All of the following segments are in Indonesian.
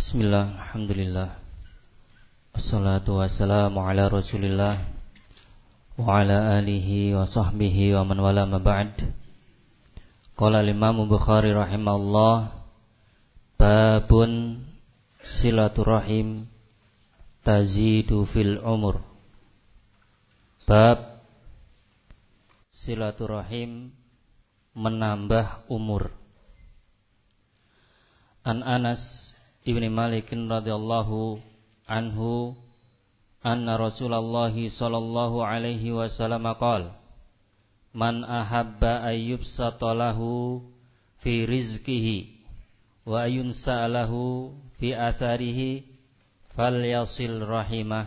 Bismillah, alhamdulillah. Assalatu wassalamu ala rasulillah wa ala alihi wa sahbihi wa man wala ma ba'd. Qala al-Imam Bukhari rahimahullah, babun silaturahim tazidu fil umur. Bab silaturahim menambah umur. An Anas Ibni Malik radhiyallahu anhu anna Rasulullah sallallahu alaihi wasallam qala man ahabba ayyubsata lahu fi rizqihi wa ayunsa lahu fi atharihi falyasil rahimah.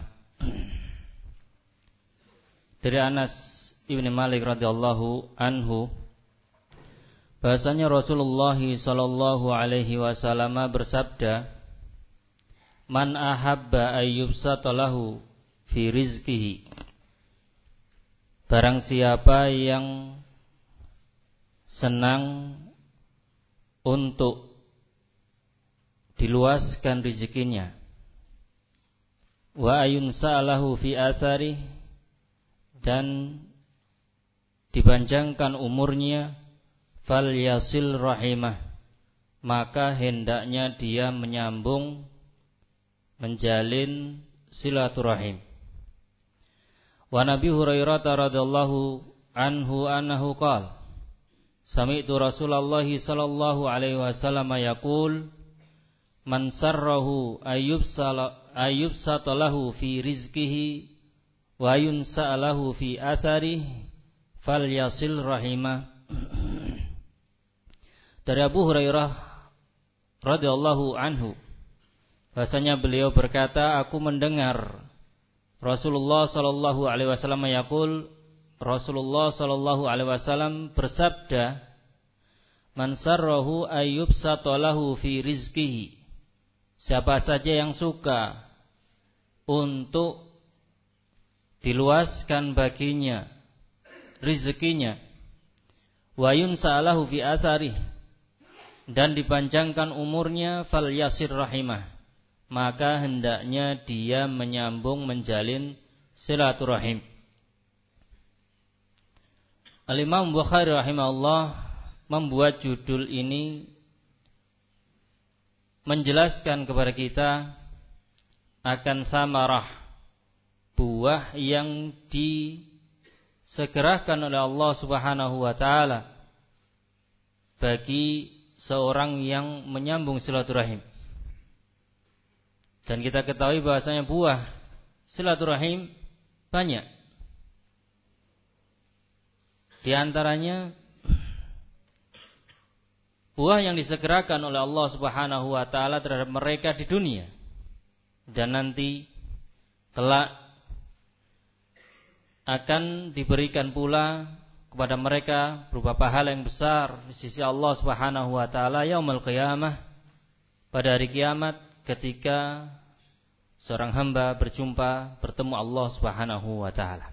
Dari Anas Ibni Malik radhiyallahu anhu, bahasanya Rasulullah sallallahu alaihi wasallam bersabda, man ahabba ayyubsata lahu fi rizqihi, barang siapa yang senang untuk diluaskan rezekinya, wa ayunsa lahu fi athari, dan dipanjangkan umurnya, fal yasil rahimah, maka hendaknya dia menyambung, menjalin silaturahim. Wa Nabi Hurairah radhiyallahu anhu annahu qala sami'tu Rasulullah sallallahu alaihi wasallam yaqul man sarrahu ayyubsata lahu fi rizqihi wa yunsa lahu fi atharihi falyasil rahimah. Dari Abu Hurairah radhiyallahu anhu, bahasanya beliau berkata, aku mendengar Rasulullah sallallahu alaihi wasallam yaqul, Rasulullah sallallahu alaihi wasallam bersabda, man sarrahu ayyubsata lahu fi rizqihi, siapa saja yang suka untuk diluaskan baginya rezekinya, wa yunsa lahu fi atharihi, dan dipanjangkan umurnya, fal yasir rahimah, maka hendaknya dia menyambung, menjalin silaturahim. Al-Imam Bukhari rahimahullah membuat judul ini menjelaskan kepada kita akan samarah, buah yang disegerakan oleh Allah Subhanahu wa taala bagi seorang yang menyambung silaturahim. Dan kita ketahui bahasanya buah silaturahim banyak. Di antaranya buah yang disegerakan oleh Allah Subhanahu wa taala terhadap mereka di dunia, dan nanti kelak akan diberikan pula kepada mereka berupa pahala yang besar di sisi Allah Subhanahu wa taala yaumul qiyamah, pada hari kiamat ketika seorang hamba bertemu Allah Subhanahu wa taala.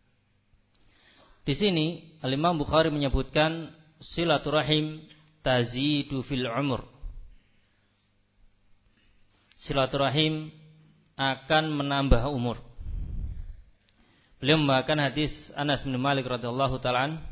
Di sini Al-Imam Bukhari menyebutkan silaturahim tazidu fil umur. Silaturahim akan menambah umur. Beliau membawakan hadis Anas bin Malik radhiyallahu ta'ala.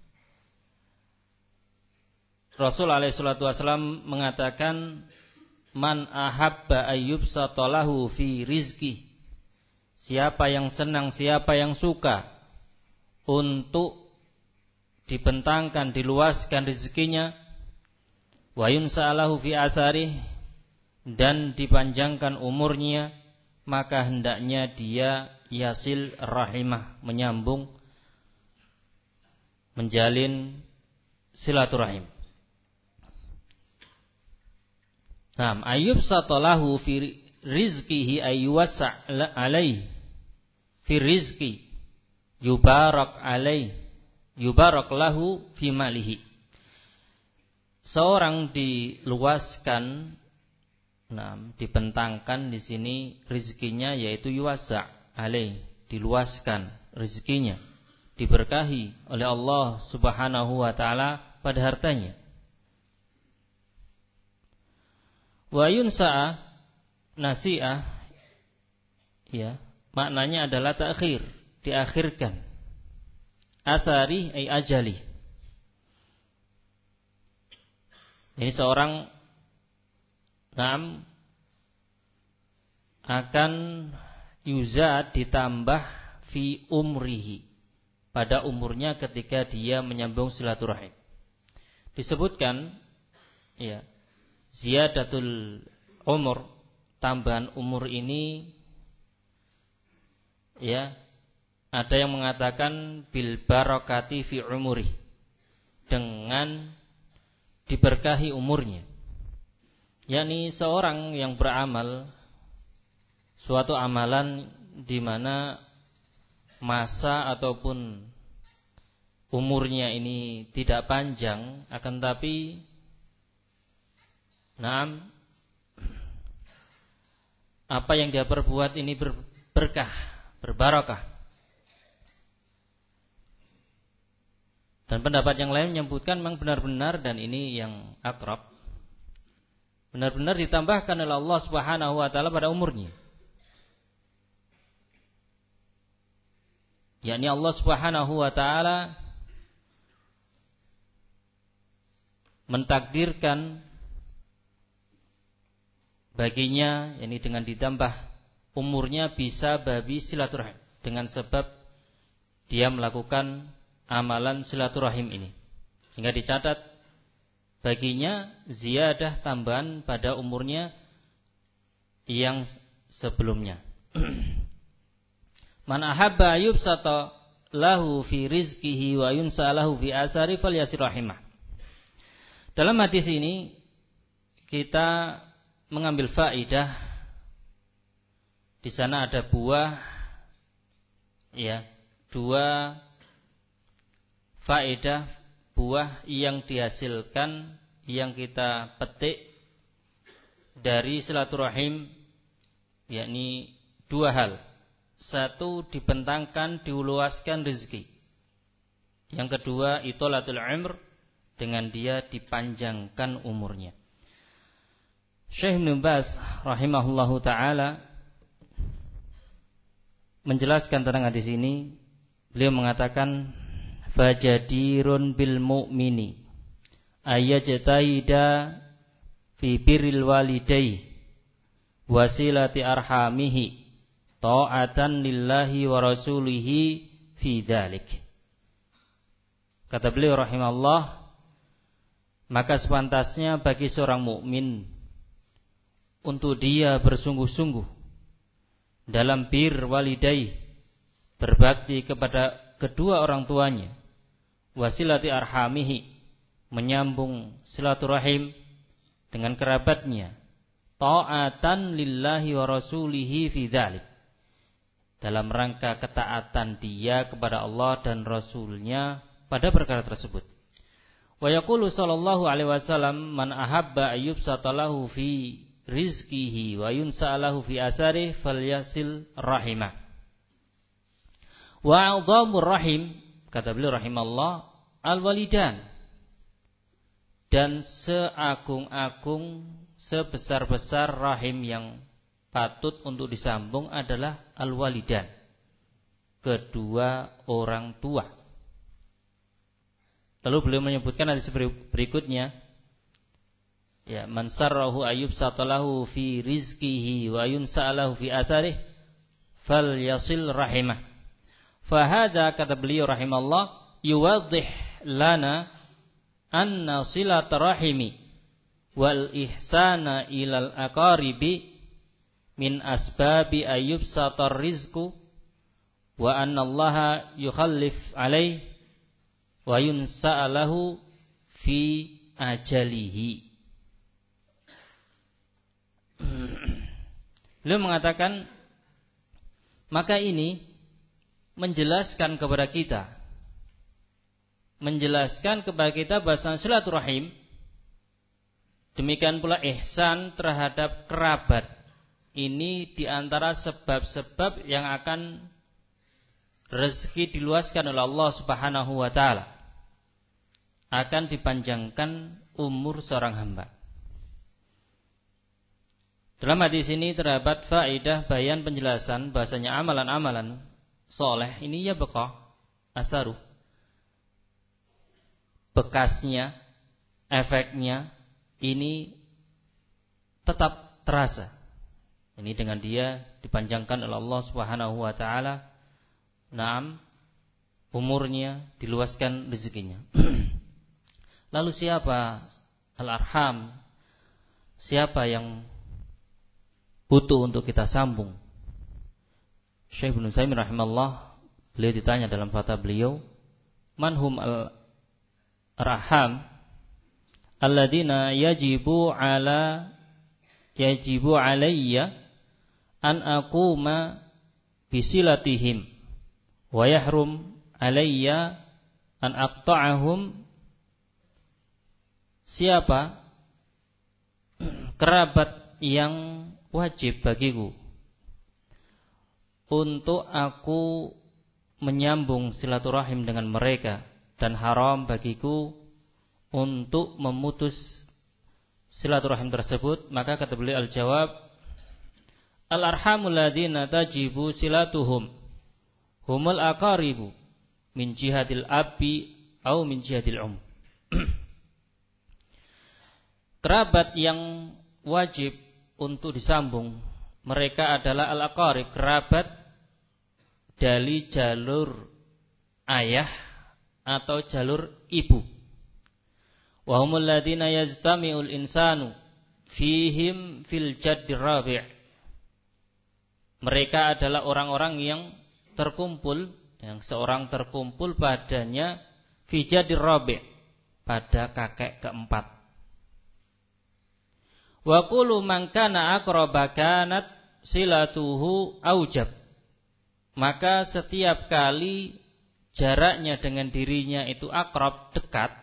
Rasul alaihi salatu wasallam mengatakan, man ahabba ayyubsata lahu fi rizqi, siapa yang senang, siapa yang suka untuk dibentangkan, diluaskan rezekinya, wa yunsa lahu fi atharihi, dan dipanjangkan umurnya, maka hendaknya dia yasil rahimah, menyambung, menjalin silaturahim. Naam, ayyubsata lahu fi rizqihi ayyuwassa alaihi fi rizqi yubarak alaihi yubarak lahu fi malihi. Seorang diluaskan, dibentangkan di sini rezekinya, yaitu yuwassa alaih, diluaskan rezekinya, diberkahi oleh Allah Subhanahu wa taala pada hartanya. Wa yunsa, nasi'ah ya, maknanya adalah ta'khir, diakhirkan. Asari ay ajali. Ini seorang akan yuzad ditambah fi umrihi, pada umurnya ketika dia menyambung silaturahim. Disebutkan ya, ziyadatul umur, tambahan umur ini ya, ada yang mengatakan bil barakati fi umuri, dengan diberkahi umurnya. Yakni seorang yang beramal suatu amalan di mana masa ataupun umurnya ini tidak panjang, akan tapi apa yang dia perbuat ini berberkah, berbarakah. Dan pendapat yang lain menyebutkan memang benar-benar, dan ini yang akrab, benar-benar ditambahkan oleh Allah Subhanahu wa taala pada umurnya. Yakni Allah Subhanahu wa taala mentakdirkan baginya, yakni dengan ditambah umurnya, bisa babi silaturahim, dengan sebab dia melakukan amalan silaturahim ini, hingga dicatat baginya ziyadah, tambahan pada umurnya yang sebelumnya. Man ahabba yubsata lahu fi rizqihi wa yunsa lahu fi asari falyasir rahimah. Dalam hadis ini kita mengambil faidah. Di sana ada buah ya, dua faedah buah yang dihasilkan, yang kita petik dari silaturahim, yakni dua hal. Satu, dibentangkan, diluaskan rezeki. Yang kedua, itolatul umr, dengan dia dipanjangkan umurnya. Syekh Ibnu Baz rahimahullahu taala menjelaskan tentang hadis ini. Beliau mengatakan, fajadirun bil mu'mini ayajtahida fi birril walidayhi wasilati arhamihi ta'atan lillahi wa rasulihi fi dzalik. Kata beliau rahimahullah, maka sepantasnya bagi seorang mukmin untuk dia bersungguh-sungguh dalam bir walidai, berbakti kepada kedua orang tuanya, wasilati arhamihi, menyambung silaturahim dengan kerabatnya, ta'atan lillahi wa rasulihi fi dzalik, dalam rangka ketaatan dia kepada Allah dan Rasulnya pada perkara tersebut. Wa yaqulu sallallahu alaihi wasallam, man ahabba ayyubsatalahu fi rizqihi wa yunsa'alahu fi asarihi falyasil rahimah. Wa 'idhamur rahim, kata beliau rahimallah, al-walidan, dan seagung-agung, sebesar-besar rahim yang patut untuk disambung adalah al-walidan, kedua orang tua. Lalu beliau menyebutkan hadis berikutnya, ya, man sarrahu ayyubsatalahu fi rizqihi wa yunsa'alahu fi atharih falyasil rahimah. Fahada, kata beliau rahimallah, yuwaddih lana anna silaturahimi wal ihsana ilal aqaribi min asbabi ayyubsatar rizqu wa anna allaha yukhallif alaih wa yunsa'alahu fi ajalihi. Beliau mengatakan, maka ini menjelaskan kepada kita bahasa silaturahim, demikian pula ihsan terhadap kerabat, ini diantara sebab-sebab yang akan rezeki diluaskan oleh Allah Subhanahu wa taala, akan dipanjangkan umur seorang hamba. Dalam hadis ini terdapat faedah bayan penjelasan bahasanya amalan-amalan soleh ini ya beqa asaru, bekasnya, efeknya ini tetap terasa. Ini dengan dia dipanjangkan oleh Allah Subhanahu wa taala. Naam, umurnya, diluaskan rezekinya. Lalu siapa al-arham? Siapa yang butuh untuk kita sambung? Syekh Ibnu Utsaimin rahimahullah, beliau ditanya dalam fatwa beliau, manhum al-arham alladzina yajibu alayya an aquma bisilatihim wa yahrum alayya an aqta'ahum. Siapa kerabat yang wajib bagiku untuk aku menyambung silaturahim dengan mereka, dan haram bagiku untuk memutus silaturahim tersebut? Maka kata beliau al-jawab, al-arhamul ladzina tajibu silatuhum humul aqaribu min jihadil abi au min jihadil Kerabat yang wajib untuk disambung, mereka adalah al-aqarib, kerabat dari jalur ayah atau jalur ibu. Wa humul ladzina yajtami'ul insanu fihim fil jaddir rabi'. Mereka adalah orang-orang yang terkumpul, yang seorang terkumpul padanya fi jaddir rabi', pada kakek keempat. Wa qulu man kana aqraba kanat silatuhu aujab. Maka setiap kali jaraknya dengan dirinya itu akrab, dekat,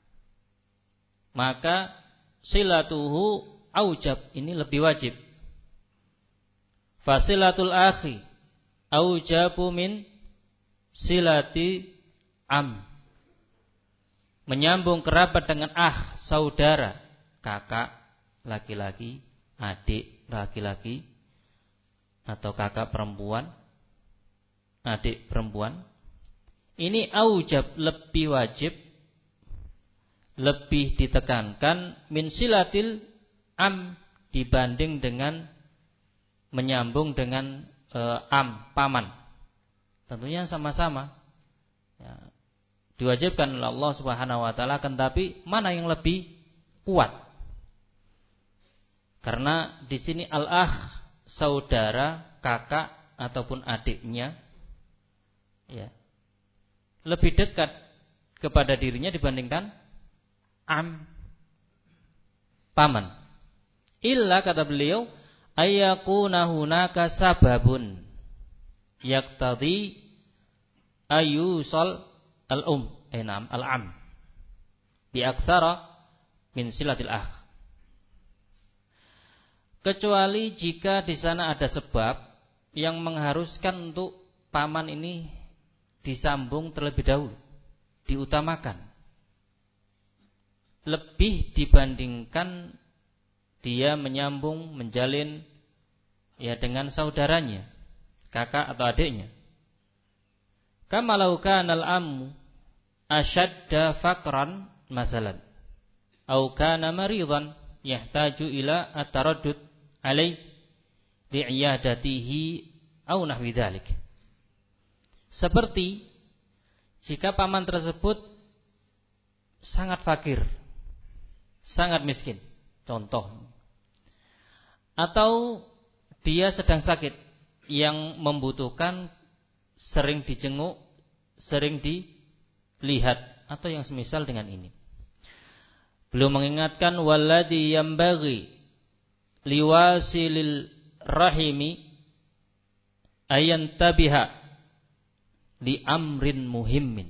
maka silatuhu aujab, ini lebih wajib. Fasilatul akhi aujabu min silati am. Menyambung kerabat dengan saudara, kakak laki-laki, adik laki-laki, atau kakak perempuan, adik perempuan, ini aujab, lebih wajib, lebih ditekankan min silatil am, dibanding dengan menyambung dengan paman. Tentunya sama-sama ya, diwajibkan oleh Allah Subhanahu wa taala, akan tapi mana yang lebih kuat? Karena di sini al-akh, saudara, kakak ataupun adiknya, ya, lebih dekat kepada dirinya dibandingkan paman. Illa, kata beliau, ayyakuna hunaka sababun yaqtadi ayusal al-am bi aksara min silatil akh. Kecuali jika di sana ada sebab yang mengharuskan untuk paman ini disambung terlebih dahulu, diutamakan, lebih dibandingkan dia menyambung, menjalin ya dengan saudaranya, kakak atau adiknya. Kama law kana al-ammu ashadda faqran masalan, au kana maridan yahtaju ila at-taraddud alai li'iyadatihi au nahwi dzalik. Seperti jika paman tersebut sangat fakir, sangat miskin, contoh, atau dia sedang sakit yang membutuhkan sering dijenguk, sering dilihat, atau yang semisal dengan ini. Beliau mengingatkan, walladhi yambaghi liwasilil rahimi ayantabiha li amrin muhimmin.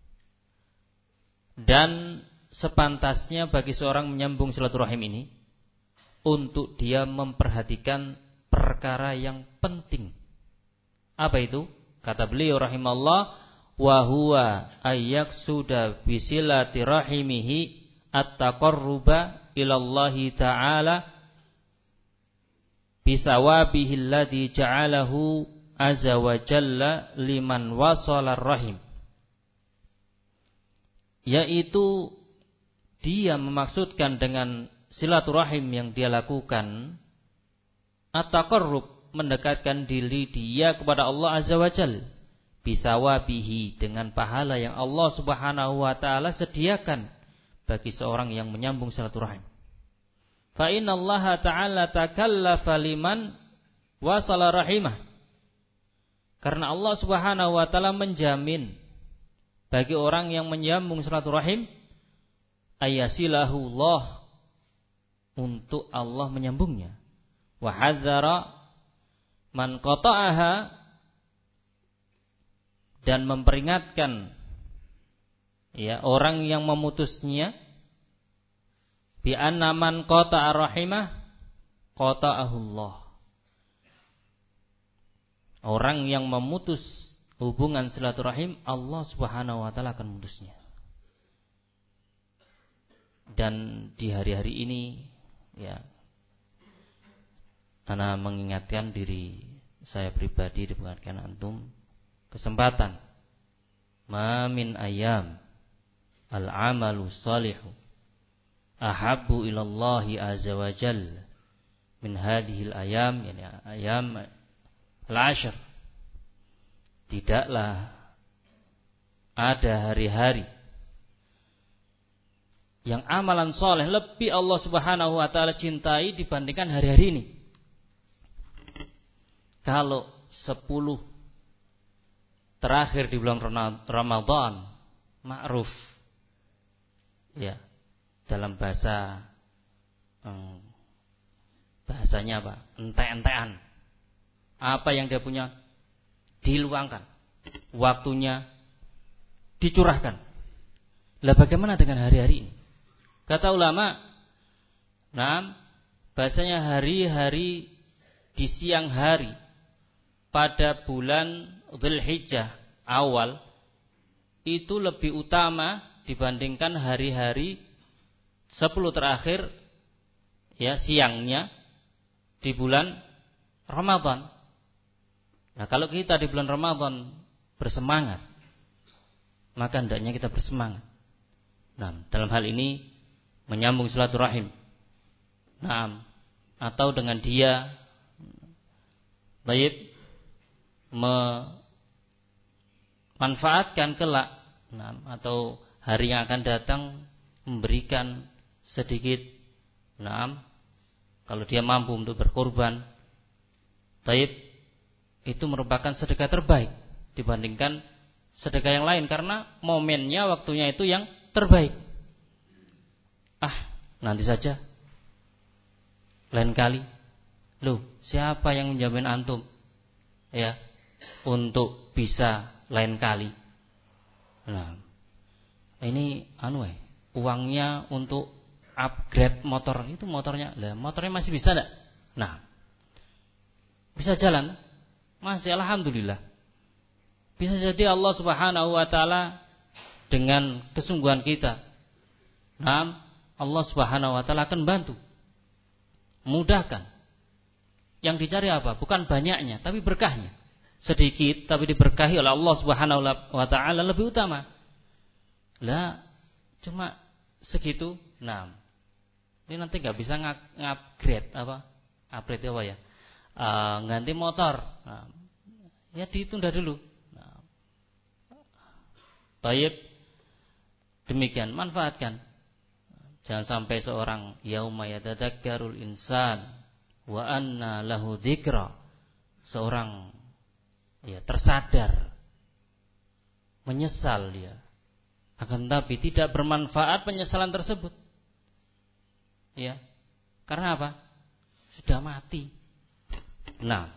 Dan sepantasnya bagi seorang menyambung silaturahim ini untuk dia memperhatikan perkara yang penting. Apa itu? Kata beliau rahimallah, wa huwa ayyaksuda bisilati rahimihi at-taqarruba ilallahi ta'ala bisawabihi alladhi ja'alahu azza wa jalla liman wasala rahim, yaitu dia memaksudkan dengan silaturahim yang dia lakukan at-taqarrub, mendekatkan diri dia kepada Allah azza wa jalla, bisawabihi, dengan pahala yang Allah subhanahu wa ta'ala sediakan bagi seorang yang menyambung silaturahim. Fa inna Allah ta'ala takallafa liman wasala rahimah, karena Allah subhanahu wa ta'ala menjamin bagi orang yang menyambung silaturahim ayasilahu Allah, untuk Allah menyambungnya. Wa hadzara man qata'aha, dan memperingatkan ya orang yang memutusnya, bi anna man qata'a rahimah qata'ahullah, orang yang memutus hubungan silaturahim, Allah subhanahu wa ta'ala akan memutusnya. Dan di hari-hari ini ya, ana mengingatkan diri saya pribadi, dibuatkan antum kesempatan, ma min ayam al-amalu salihu ahabbu ilallahi azza wa jalla min hadhil ayam, yani ayam al-ashr. Tidaklah ada hari-hari yang amalan soleh lebih Allah subhanahu wa ta'ala cintai dibandingkan hari-hari ini. Kalau 10 terakhir di bulan Ramadan, ma'ruf ya, dalam bahasanya apa? Ente-entean. Apa yang dia punya diluangkan, waktunya dicurahkan. Lah bagaimana dengan hari-hari ini? Kata ulama, bahasanya hari-hari di siang hari pada bulan Dzulhijjah awal itu lebih utama dibandingkan hari-hari 10 terakhir ya, siangnya di bulan Ramadan. Nah, kalau kita di bulan Ramadan bersemangat, maka hendaknya kita bersemangat. Nah, dalam hal ini menyambung silaturahim. Nah, atau dengan dia baik memanfaatkan kelak, atau hari yang akan datang memberikan sedikit, kalau dia mampu untuk berkorban, baik, itu merupakan sedekah terbaik dibandingkan sedekah yang lain, karena momennya, waktunya itu yang terbaik. Nanti saja, lain kali. Loh, siapa yang menjamin antum ya untuk bisa lain kali? Nah, ini uangnya untuk upgrade motor, itu motornya masih bisa enggak? Nah, bisa jalan, masih, alhamdulillah. Bisa jadi Allah subhanahu wa ta'ala dengan kesungguhan kita, Allah subhanahu wa ta'ala akan bantu, mudahkan. Yang dicari apa? Bukan banyaknya, tapi berkahnya. Sedikit tapi diberkahi oleh Allah subhanahu wa ta'ala lebih utama. Lah, cuma segitu. Nah, ini nanti gak bisa ngupgrade upgrade apa ya? Ganti motor. Ya ditunda dulu. Tayyib, demikian, manfaatkan. Jangan sampai seorang yauma yatadzakkarul insan wa anna lahu dzikra, seorang ya tersadar, menyesal dia, akan tapi tidak bermanfaat penyesalan tersebut. Ya. Karena apa? Sudah mati. Nah,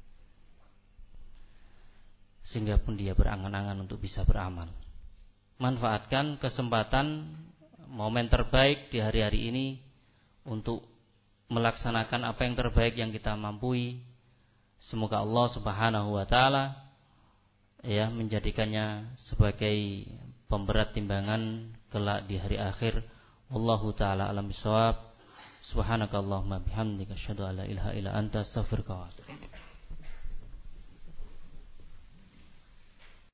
sehingga pun dia berangan-angan untuk bisa beramal. Manfaatkan kesempatan, momen terbaik di hari-hari ini untuk melaksanakan apa yang terbaik yang kita mampu. Semoga Allah subhanahu wa ta'ala ya menjadikannya sebagai pemberat timbangan kelak di hari akhir. Wallahu ta'ala alam bisawab. Subhanakallahumma bihamdika asyhadu an la ilaha illa anta astaghfiruka wa atubu ilaik.